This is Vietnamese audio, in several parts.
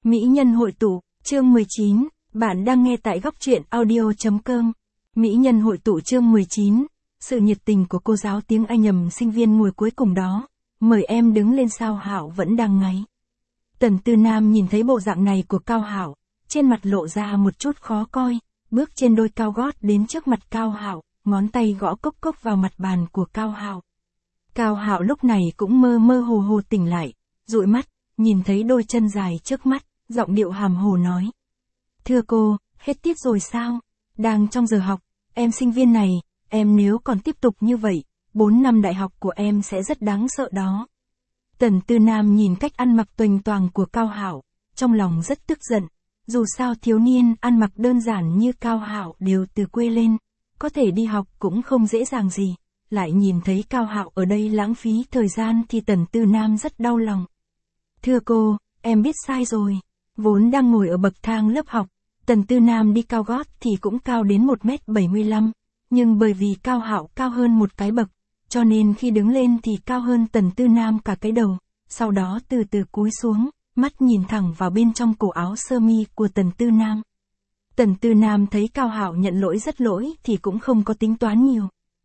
Mỹ nhân hội tụ, chương 19, bạn đang nghe tại góc truyện audio.com. Mỹ nhân hội tụ chương 19, sự nhiệt tình của cô giáo tiếng Anh nhầm sinh viên mùa cuối cùng đó. Mời em đứng lên sao Hạo vẫn đang ngáy. Tần Tư Nam nhìn thấy bộ dạng này của Cao Hạo, trên mặt lộ ra một chút khó coi, bước trên đôi cao gót đến trước mặt Cao Hạo, ngón tay gõ cốc cốc vào mặt bàn của Cao Hạo. Cao Hạo lúc này cũng mơ mơ hồ hồ tỉnh lại, dụi mắt, nhìn thấy đôi chân dài trước mắt, giọng điệu hàm hồ nói. Thưa cô, hết tiết rồi sao? Đang trong giờ học, em sinh viên này, em nếu còn tiếp tục như vậy, 4 năm đại học của em sẽ rất đáng sợ đó. Tần Tư Nam nhìn cách ăn mặc toành toàng của Cao Hạo, trong lòng rất tức giận, dù sao thiếu niên ăn mặc đơn giản như Cao Hạo đều từ quê lên, có thể đi học cũng không dễ dàng gì, lại nhìn thấy Cao Hạo ở đây lãng phí thời gian thì Tần Tư Nam rất đau lòng. Thưa cô, em biết sai rồi. Vốn đang ngồi ở bậc thang lớp học, Tần Tư Nam đi cao gót thì cũng cao đến 1m75, nhưng bởi vì Cao Hạo cao hơn một cái bậc, cho nên khi đứng lên thì cao hơn Tần Tư Nam cả cái đầu, sau đó từ từ cúi xuống, mắt nhìn thẳng vào bên trong cổ áo sơ mi của Tần Tư Nam. Tần Tư Nam thấy Cao Hạo nhận lỗi rất lỗi thì cũng không có tính toán nhiều.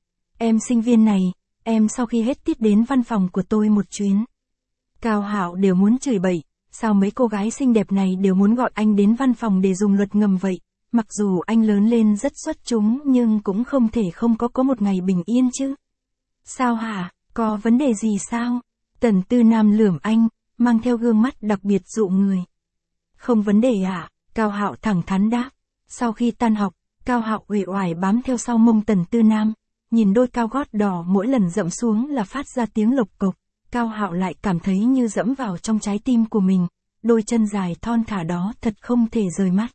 Em sinh viên này, em sau khi hết tiết đến văn phòng của tôi một chuyến. Cao Hạo đều muốn chửi bậy, sao mấy cô gái xinh đẹp này đều muốn gọi anh đến văn phòng để dùng luật ngầm vậy, mặc dù anh lớn lên rất xuất chúng nhưng cũng không thể không có một ngày bình yên chứ. Sao hả, có vấn đề gì sao? Tần Tư Nam lườm anh, mang theo gương mắt đặc biệt dụ người. Không vấn đề ạ, Cao Hạo thẳng thắn đáp. Sau khi tan học, Cao Hạo uể oải bám theo sau mông Tần Tư Nam, nhìn đôi cao gót đỏ mỗi lần dẫm xuống là phát ra tiếng lộc cộc. Cao Hạo lại cảm thấy như dẫm vào trong trái tim của mình, đôi chân dài thon thả đó thật không thể rời mắt.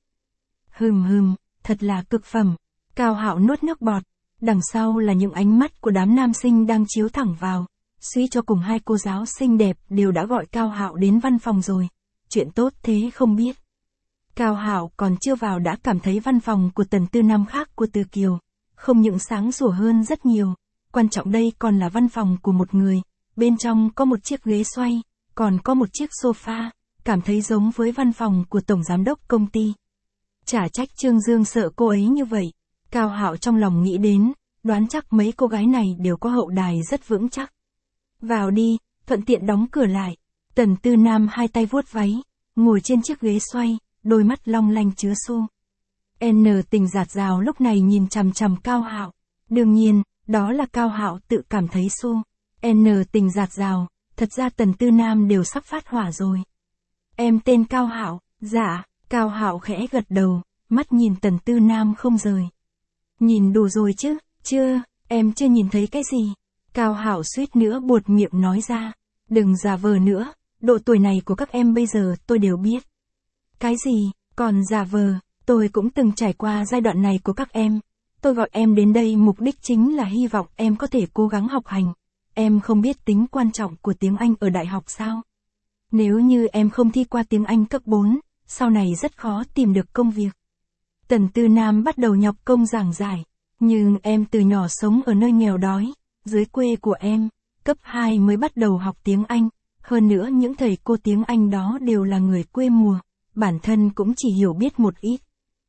Thật là cực phẩm. Cao Hạo nuốt nước bọt, đằng sau là những ánh mắt của đám nam sinh đang chiếu thẳng vào, suy cho cùng hai cô giáo xinh đẹp đều đã gọi Cao Hạo đến văn phòng rồi, chuyện tốt thế không biết. Cao Hạo còn chưa vào đã cảm thấy văn phòng của Tần Tư Nam khác của Từ Kiều, không những sáng sủa hơn rất nhiều, quan trọng đây còn là văn phòng của một người. Bên trong có một chiếc ghế xoay, còn có một chiếc sofa, cảm thấy giống với văn phòng của tổng giám đốc công ty. Chả trách Trương Dương sợ cô ấy như vậy. Cao Hạo trong lòng nghĩ đến, đoán chắc mấy cô gái này đều có hậu đài rất vững chắc. Vào đi, thuận tiện đóng cửa lại. Tần Tư Nam hai tay vuốt váy, ngồi trên chiếc ghế xoay, đôi mắt long lanh chứa xu. Tình dạt dào lúc này nhìn chằm chằm Cao Hạo. Đương nhiên, đó là Cao Hạo tự cảm thấy xu. Tình dạt dào, thật ra Tần Tư Nam đều sắp phát hỏa rồi. Em tên Cao Hạo, dạ, Cao Hạo khẽ gật đầu, mắt nhìn Tần Tư Nam không rời. Nhìn đủ rồi chứ, em chưa nhìn thấy cái gì. Cao Hạo suýt nữa buột miệng nói ra, đừng giả vờ nữa, độ tuổi này của các em bây giờ tôi đều biết. Cái gì, còn giả vờ, tôi cũng từng trải qua giai đoạn này của các em. Tôi gọi em đến đây mục đích chính là hy vọng em có thể cố gắng học hành. Em không biết tính quan trọng của tiếng Anh ở đại học sao? Nếu như em không thi qua tiếng Anh cấp 4, sau này rất khó tìm được công việc. Tần Tư Nam bắt đầu nhọc công giảng giải, nhưng em từ nhỏ sống ở nơi nghèo đói, dưới quê của em, cấp 2 mới bắt đầu học tiếng Anh, hơn nữa những thầy cô tiếng Anh đó đều là người quê mùa, bản thân cũng chỉ hiểu biết một ít.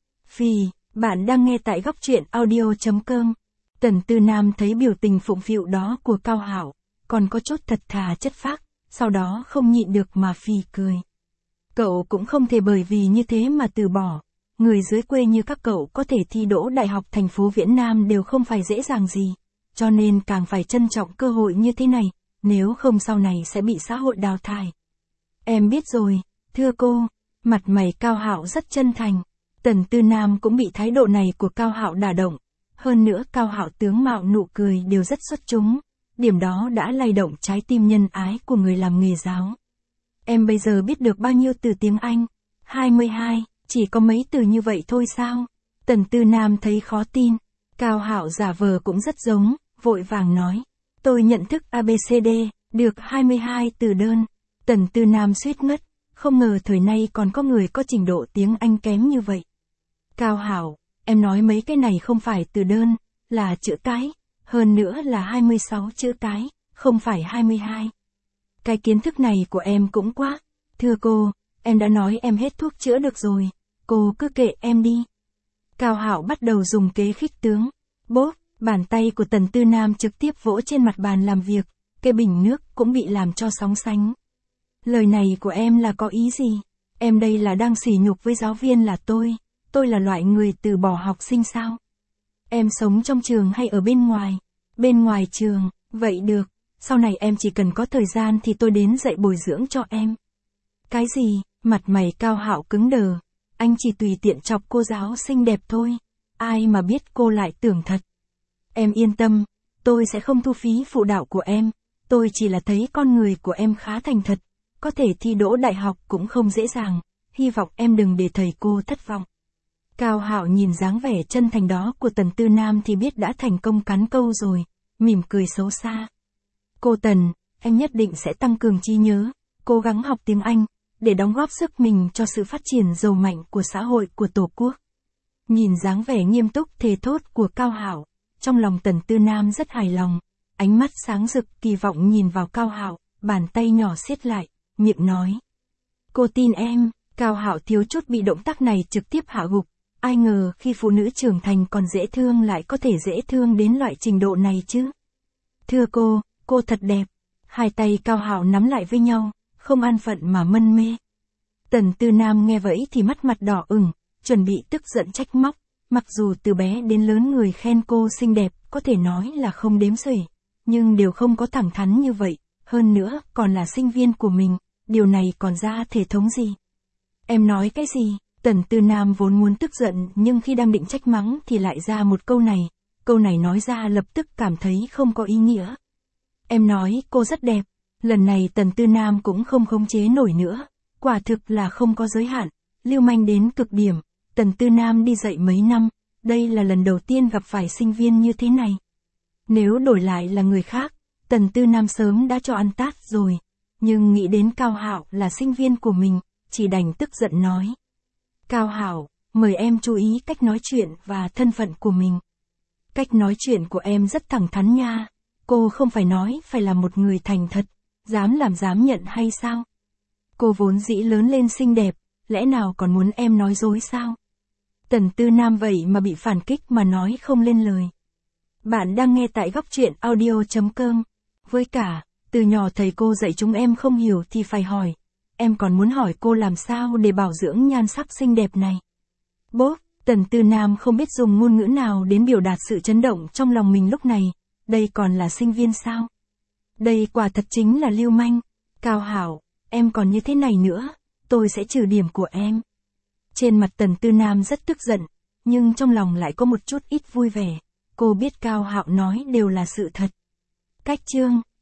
Bạn đang nghe tại góc truyện audio.com. Tần Tư Nam thấy biểu tình phụng phịu đó của Cao Hạo, còn có chút thật thà chất phác, sau đó không nhịn được mà phì cười. Cậu cũng không thể bởi vì như thế mà từ bỏ, người dưới quê như các cậu có thể thi đỗ đại học thành phố Viễn Nam đều không phải dễ dàng gì, cho nên càng phải trân trọng cơ hội như thế này, nếu không sau này sẽ bị xã hội đào thải. Em biết rồi, thưa cô, mặt mày Cao Hạo rất chân thành. Tần Tư Nam cũng bị thái độ này của Cao Hạo đả động. Hơn nữa Cao Hạo tướng mạo nụ cười đều rất xuất chúng, điểm đó đã lay động trái tim nhân ái của người làm nghề giáo. Em bây giờ biết được bao nhiêu từ tiếng Anh? 22, chỉ có mấy từ như vậy thôi sao? Tần Tư Nam thấy khó tin, Cao Hạo giả vờ cũng rất giống, vội vàng nói. Tôi nhận thức ABCD, được 22 từ đơn. Tần Tư Nam suýt ngất, không ngờ thời nay còn có người có trình độ tiếng Anh kém như vậy. Cao Hạo, em nói mấy cái này không phải từ đơn, là chữ cái, hơn nữa là 26 chữ cái, không phải 22. Cái kiến thức này của em cũng quá. Thưa cô, Em đã nói em hết thuốc chữa được rồi, cô cứ kệ em đi. Cao Hạo bắt đầu dùng kế khích tướng. Bốp, bàn tay của Tần Tư Nam trực tiếp vỗ trên mặt bàn làm việc, cái bình nước cũng bị làm cho sóng sánh. Lời này của em là có ý gì? Em đây là đang sỉ nhục với giáo viên là tôi là loại người từ bỏ học sinh sao? Em sống trong trường hay ở bên ngoài? Bên ngoài trường, vậy được, sau này em chỉ cần có thời gian thì tôi đến dạy bồi dưỡng cho em. Cái gì? Mặt mày Cao Hạo cứng đờ, anh chỉ tùy tiện chọc cô giáo xinh đẹp thôi, ai mà biết cô lại tưởng thật. Em yên tâm, tôi sẽ không thu phí phụ đạo của em, tôi chỉ là thấy con người của em khá thành thật, có thể thi đỗ đại học cũng không dễ dàng, hy vọng em đừng để thầy cô thất vọng. Cao Hạo nhìn dáng vẻ chân thành đó của Tần Tư Nam thì biết đã thành công cắn câu rồi, mỉm cười xấu xa. Cô Tần, em nhất định sẽ tăng cường trí nhớ, cố gắng học tiếng Anh, để đóng góp sức mình cho sự phát triển giàu mạnh của xã hội của Tổ quốc. Nhìn dáng vẻ nghiêm túc thề thốt của Cao Hạo, trong lòng Tần Tư Nam rất hài lòng, ánh mắt sáng rực kỳ vọng nhìn vào Cao Hạo, bàn tay nhỏ siết lại, miệng nói. Cô tin em. Cao Hạo thiếu chút bị động tác này trực tiếp hạ gục, ai ngờ khi phụ nữ trưởng thành còn dễ thương lại có thể dễ thương đến loại trình độ này chứ. Thưa cô thật đẹp. Hai tay Cao Hạo nắm lại với nhau, không an phận mà mân mê. Tần Tư Nam nghe vậy thì mắt mặt đỏ ửng, chuẩn bị tức giận trách móc, mặc dù từ bé đến lớn người khen cô xinh đẹp, có thể nói là không đếm xuể, nhưng đều không có thẳng thắn như vậy, hơn nữa còn là sinh viên của mình, điều này còn ra thể thống gì. Em nói cái gì? Tần Tư Nam vốn muốn tức giận nhưng khi đang định trách mắng thì lại ra một câu này nói ra lập tức cảm thấy không có ý nghĩa. Em nói cô rất đẹp, lần này Tần Tư Nam cũng không khống chế nổi nữa, quả thực là không có giới hạn, lưu manh đến cực điểm. Tần Tư Nam đi dạy mấy năm, đây là lần đầu tiên gặp phải sinh viên như thế này. Nếu đổi lại là người khác, Tần Tư Nam sớm đã cho ăn tát rồi, nhưng nghĩ đến Cao Hạo là sinh viên của mình, chỉ đành tức giận nói. Cao Hạo, mời em chú ý cách nói chuyện và thân phận của mình. Cách nói chuyện của em rất thẳng thắn nha, cô không phải nói phải là một người thành thật, dám làm dám nhận hay sao? Cô vốn dĩ lớn lên xinh đẹp, lẽ nào còn muốn em nói dối sao? Tần Tư Nam vậy mà bị phản kích mà nói không lên lời. Bạn đang nghe tại góc truyện audio.com. Với cả, từ nhỏ thầy cô dạy chúng em không hiểu thì phải hỏi. Em còn muốn hỏi cô làm sao để bảo dưỡng nhan sắc xinh đẹp này. Bốp, Tần Tư Nam không biết dùng ngôn ngữ nào đến biểu đạt sự chấn động trong lòng mình lúc này. Đây còn là sinh viên sao? Đây quả thật chính là lưu manh. Cao Hạo, em còn như thế này nữa, tôi sẽ trừ điểm của em. Trên mặt Tần Tư Nam rất tức giận, nhưng trong lòng lại có một chút ít vui vẻ. Cô biết Cao Hạo nói đều là sự thật. Cách chương